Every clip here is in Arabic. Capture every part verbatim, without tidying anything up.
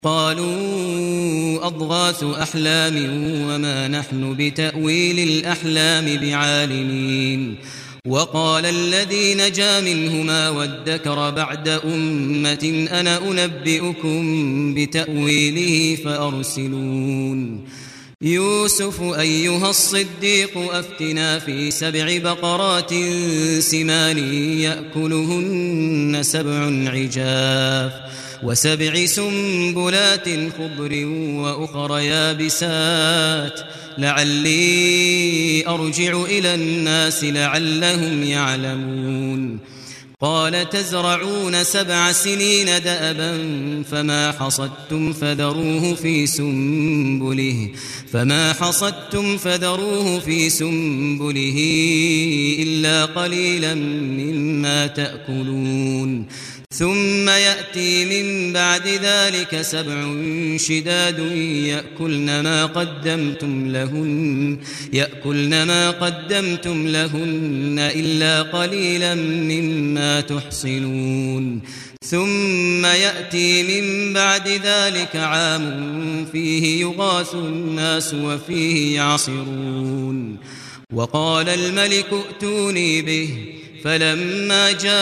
قالوا أضغاث أحلام وما نحن بتأويل الأحلام بعالمين. وقال الذي نجا منهما وادكر بعد أمة أنا أنبئكم بتأويله فأرسلون. يوسف أيها الصديق أفتنا في سبع بقرات سمان يأكلهن سبع عجاف وسبع سنبلات خضر وأخر يابسات لعلي أرجع إلى الناس لعلهم يعلمون. قال تزرعون سبع سنين دأبا فما حصدتم فذروه في سنبله فما حصدتم فذروه في سنبله إلا قليلا مما تأكلون. ثم يأتي من بعد ذلك سبع شداد يأكلن ما قدمتم لهن يأكلن ما قدمتم لهن إلا قليلا مما تحصنون. ثم يأتي من بعد ذلك عام فيه يغاث الناس وفيه يعصرون. وقال الملك ائتوني به فلما جاءه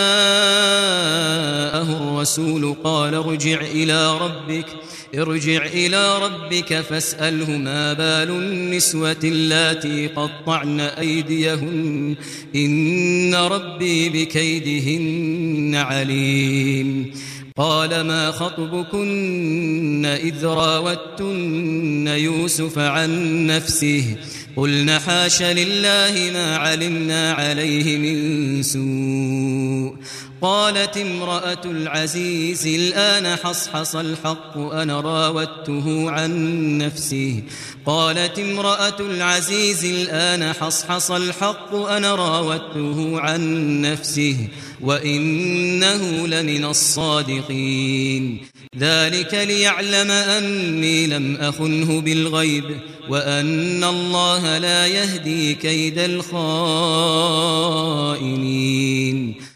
الرسول قال ارجع إلى ربك ارجع إلى ربك فاسأله ما بال النسوة اللاتي قطعن أيديهن إن ربي بكيدهن عليم. قال ما خطبكن إذ راوتن يوسف عن نفسه قلنا حاش لله ما علمنا عليه من سوء. قالت امرأة العزيز الآن حصحص الحق أنا راودته عن نفسه قالت امرأة العزيز الآن حصحص الحق أنا راودته عن نفسه وإنه لمن الصادقين. ذلك ليعلم أني لم أخنه بالغيب وأن الله لا يهدي كيد الخائنين.